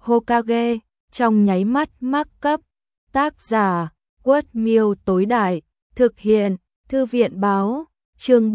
Hokage, trong nháy mắt mắc cấp. Tác giả, Quất Miêu tối đại, thực hiện, Thư viện báo, chương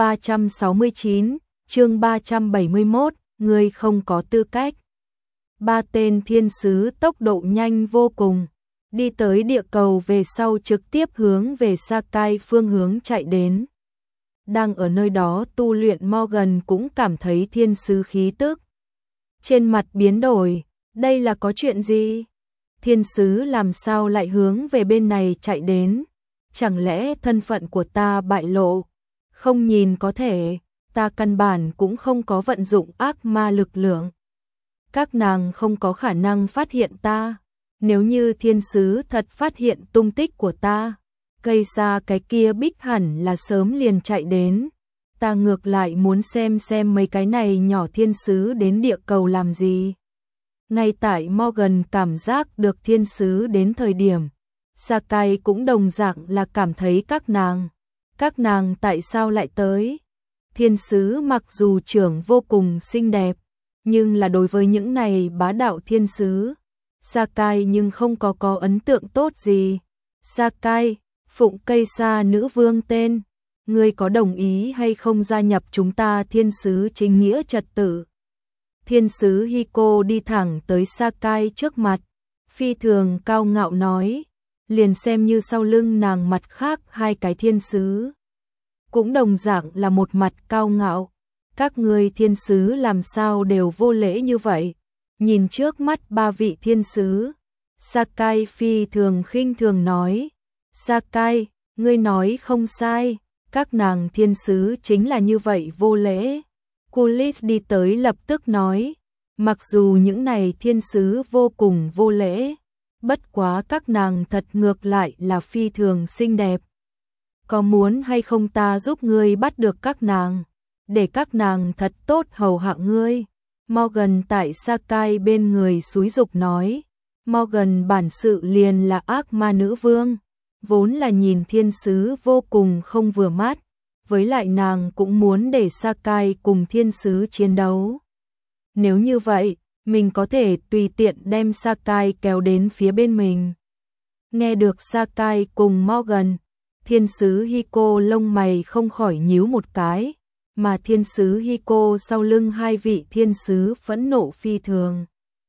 369, chương 371, người không có tư cách. Ba tên thiên sứ tốc độ nhanh vô cùng, đi tới địa cầu về sau trực tiếp hướng về Sakai phương hướng chạy đến. Đang ở nơi đó tu luyện Morgan cũng cảm thấy thiên sứ khí tức. Trên mặt biến đổi, đây là có chuyện gì? Thiên sứ làm sao lại hướng về bên này chạy đến? Chẳng lẽ thân phận của ta bại lộ? Không nhìn có thể, ta căn bản cũng không có vận dụng ác ma lực lượng. Các nàng không có khả năng phát hiện ta. Nếu như thiên sứ thật phát hiện tung tích của ta, cây xa cái kia bích hẳn là sớm liền chạy đến. Ta ngược lại muốn xem mấy cái này nhỏ thiên sứ đến địa cầu làm gì. Ngay tại Morgan cảm giác được thiên sứ đến thời điểm, Sakai cũng đồng dạng là cảm thấy các nàng tại sao lại tới. Thiên sứ mặc dù trưởng vô cùng xinh đẹp, nhưng là đối với những này bá đạo thiên sứ, Sakai nhưng không có ấn tượng tốt gì. Sakai, phụng cây sa nữ vương tên, ngươi có đồng ý hay không gia nhập chúng ta thiên sứ chính nghĩa trật tự? Thiên sứ Hiko đi thẳng tới Sakai trước mặt, phi thường cao ngạo nói, liền xem như sau lưng nàng mặt khác hai cái thiên sứ cũng đồng dạng là một mặt cao ngạo. Các ngươi thiên sứ làm sao đều vô lễ như vậy? Nhìn trước mắt ba vị thiên sứ, Sakai phi thường khinh thường nói, Sakai, ngươi nói không sai, các nàng thiên sứ chính là như vậy vô lễ. Kulis đi tới lập tức nói, mặc dù những này thiên sứ vô cùng vô lễ, bất quá các nàng thật ngược lại là phi thường xinh đẹp. Có muốn hay không ta giúp ngươi bắt được các nàng, để các nàng thật tốt hầu hạ ngươi? Morgan tại Sakai bên người xúi giục nói, Morgan bản sự liền là ác ma nữ vương, vốn là nhìn thiên sứ vô cùng không vừa mắt, với lại nàng cũng muốn để Sakai cùng thiên sứ chiến đấu. Nếu như vậy, mình có thể tùy tiện đem Sakai kéo đến phía bên mình. Nghe được Sakai cùng Morgan, thiên sứ Hiko lông mày không khỏi nhíu một cái, mà thiên sứ Hiko sau lưng hai vị thiên sứ phẫn nộ phi thường.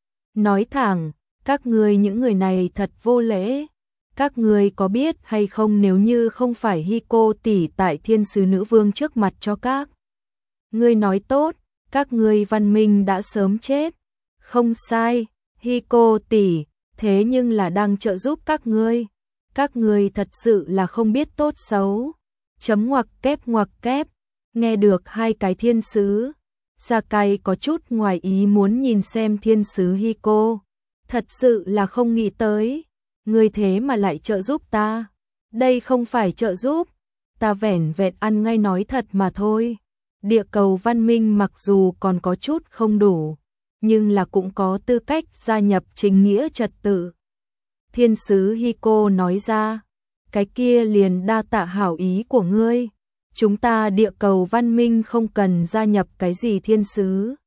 Nói thẳng, các ngươi những người này thật vô lễ. Các ngươi có biết hay không nếu như không phải Hiko tỷ tại thiên sứ nữ vương trước mặt cho các ngươi nói tốt, các ngươi văn minh đã sớm chết. Không sai, Hiko tỷ, thế nhưng là đang trợ giúp các ngươi. Các ngươi thật sự là không biết tốt xấu. Chấm ngoặc kép. Nghe được hai cái thiên sứ, Sakai có chút ngoài ý muốn nhìn xem thiên sứ Hiko. Thật sự là không nghĩ tới, ngươi thế mà lại trợ giúp ta. Đây không phải trợ giúp, ta vẻn vẹn ăn ngay nói thật mà thôi. Địa cầu văn minh mặc dù còn có chút không đủ, nhưng là cũng có tư cách gia nhập chính nghĩa trật tự. Thiên sứ Hiko nói ra, cái kia liền đa tạ hảo ý của ngươi. Chúng ta địa cầu văn minh không cần gia nhập cái gì thiên sứ.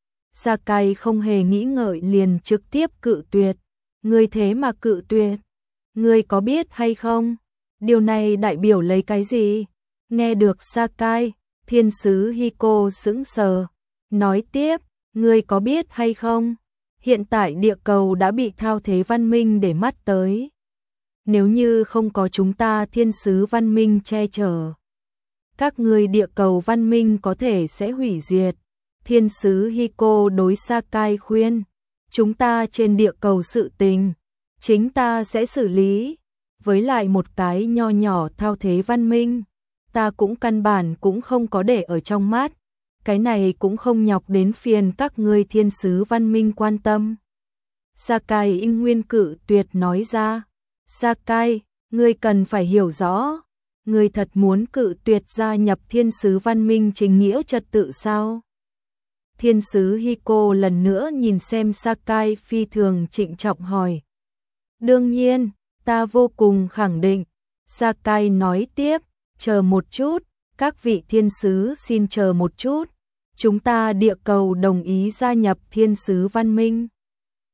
Sakai không hề nghĩ ngợi liền trực tiếp cự tuyệt. Ngươi thế mà cự tuyệt? Ngươi có biết hay không? Điều này đại biểu lấy cái gì? Nghe được Sakai, thiên sứ Hiko sững sờ. Nói tiếp, ngươi có biết hay không? Hiện tại địa cầu đã bị thao thế văn minh để mắt tới. Nếu như không có chúng ta thiên sứ văn minh che chở, các ngươi địa cầu văn minh có thể sẽ hủy diệt. Thiên sứ Hiko đối Sakai khuyên, chúng ta trên địa cầu sự tình, chính ta sẽ xử lý. Với lại một cái nho nhỏ thao thế văn minh, ta cũng căn bản cũng không có để ở trong mắt. Cái này cũng không nhọc đến phiền các ngươi thiên sứ văn minh quan tâm. Sakai in nguyên cự tuyệt nói ra. Sakai, ngươi cần phải hiểu rõ. Ngươi thật muốn cự tuyệt gia nhập thiên sứ văn minh chính nghĩa trật tự sao? Thiên sứ Hiko lần nữa nhìn xem Sakai phi thường trịnh trọng hỏi. Đương nhiên, ta vô cùng khẳng định. Sakai nói tiếp, chờ một chút, các vị thiên sứ xin chờ một chút. Chúng ta địa cầu đồng ý gia nhập thiên sứ văn minh.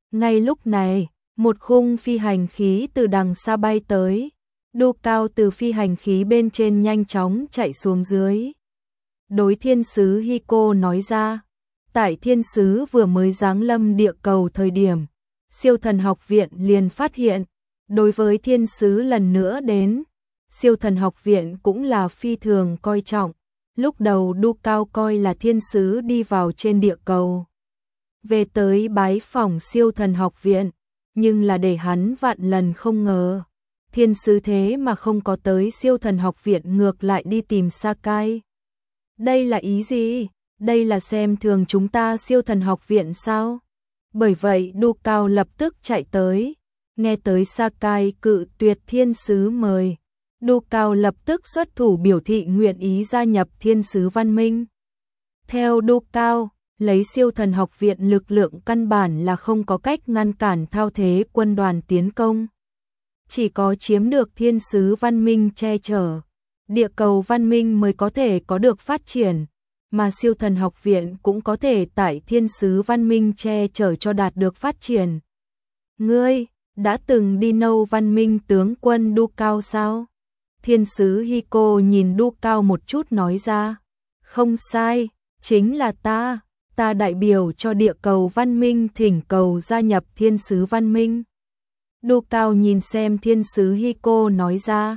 Ngay lúc này, một khung phi hành khí từ đằng xa bay tới. Du Cao từ phi hành khí bên trên nhanh chóng chạy xuống dưới. Đối thiên sứ Hiko nói ra, tại thiên sứ vừa mới giáng lâm địa cầu thời điểm, siêu thần học viện liền phát hiện, đối với thiên sứ lần nữa đến, siêu thần học viện cũng là phi thường coi trọng. Lúc đầu Du Cao coi là thiên sứ đi vào trên địa cầu, về tới bái phỏng siêu thần học viện, nhưng là để hắn vạn lần không ngờ. Thiên sứ thế mà không có tới siêu thần học viện, ngược lại đi tìm Sakai. Đây là ý gì? Đây là xem thường chúng ta siêu thần học viện sao? Bởi vậy Du Cao lập tức chạy tới, nghe tới Sakai cự tuyệt thiên sứ mời. Du Cao lập tức xuất thủ biểu thị nguyện ý gia nhập thiên sứ văn minh. Theo Du Cao, lấy siêu thần học viện lực lượng căn bản là không có cách ngăn cản thao thế quân đoàn tiến công. Chỉ có chiếm được thiên sứ văn minh che chở, địa cầu văn minh mới có thể có được phát triển, mà siêu thần học viện cũng có thể tại thiên sứ văn minh che chở cho đạt được phát triển. Ngươi, đã từng đi nâu văn minh tướng quân Du Cao sao? Thiên sứ Hiko nhìn Du Cao một chút nói ra, không sai, chính là ta đại biểu cho địa cầu văn minh thỉnh cầu gia nhập thiên sứ văn minh. Du Cao nhìn xem thiên sứ Hiko nói ra,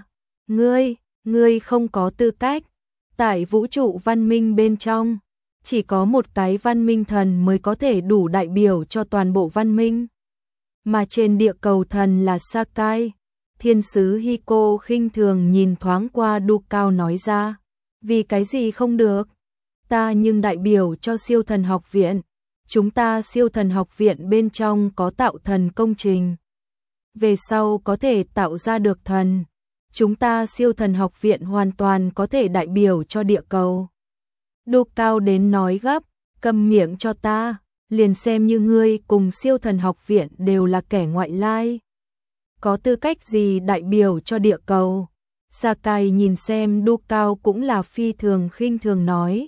ngươi không có tư cách, tại vũ trụ văn minh bên trong, chỉ có một cái văn minh thần mới có thể đủ đại biểu cho toàn bộ văn minh. Mà trên địa cầu thần là Sakai. Thiên sứ Hiko khinh thường nhìn thoáng qua Du Cao nói ra, vì cái gì không được? Ta nhưng đại biểu cho siêu thần học viện, chúng ta siêu thần học viện bên trong có tạo thần công trình. Về sau có thể tạo ra được thần, chúng ta siêu thần học viện hoàn toàn có thể đại biểu cho địa cầu. Du Cao đến nói gấp, câm miệng cho ta, liền xem như ngươi cùng siêu thần học viện đều là kẻ ngoại lai. Có tư cách gì đại biểu cho địa cầu? Sakai nhìn xem Du Cao cũng là phi thường khinh thường nói,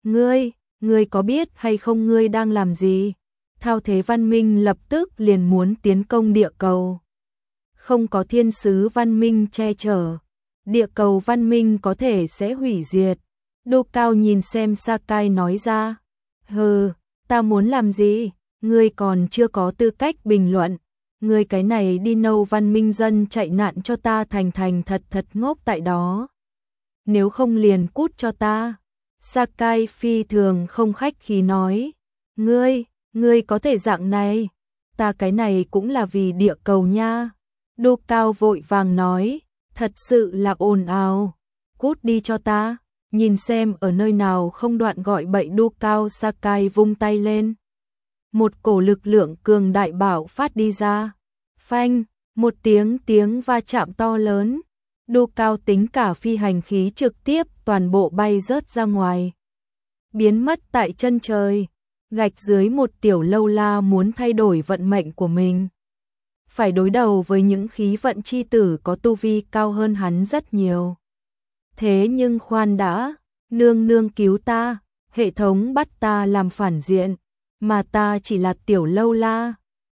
ngươi có biết hay không ngươi đang làm gì? Thao thế văn minh lập tức liền muốn tiến công địa cầu. Không có thiên sứ văn minh che chở, địa cầu văn minh có thể sẽ hủy diệt. Du Cao nhìn xem Sakai nói ra, hừ, ta muốn làm gì? Ngươi còn chưa có tư cách bình luận. Ngươi cái này đi nâu văn minh dân chạy nạn cho ta thành thật ngốc tại đó. Nếu không liền cút cho ta. Sakai phi thường không khách khí nói, ngươi có thể dạng này, ta cái này cũng là vì địa cầu nha. Du Cao vội vàng nói, thật sự là ồn ào, cút đi cho ta. Nhìn xem ở nơi nào không đoạn gọi bậy Du Cao. Sakai vung tay lên, một cổ lực lượng cường đại bạo phát đi ra. Phanh, một tiếng va chạm to lớn. Du Cao tính cả phi hành khí trực tiếp toàn bộ bay rớt ra ngoài, biến mất tại chân trời. Gạch dưới một tiểu lâu la muốn thay đổi vận mệnh của mình, phải đối đầu với những khí vận chi tử có tu vi cao hơn hắn rất nhiều. Thế nhưng khoan đã, nương cứu ta, hệ thống bắt ta làm phản diện, mà ta chỉ là tiểu lâu la.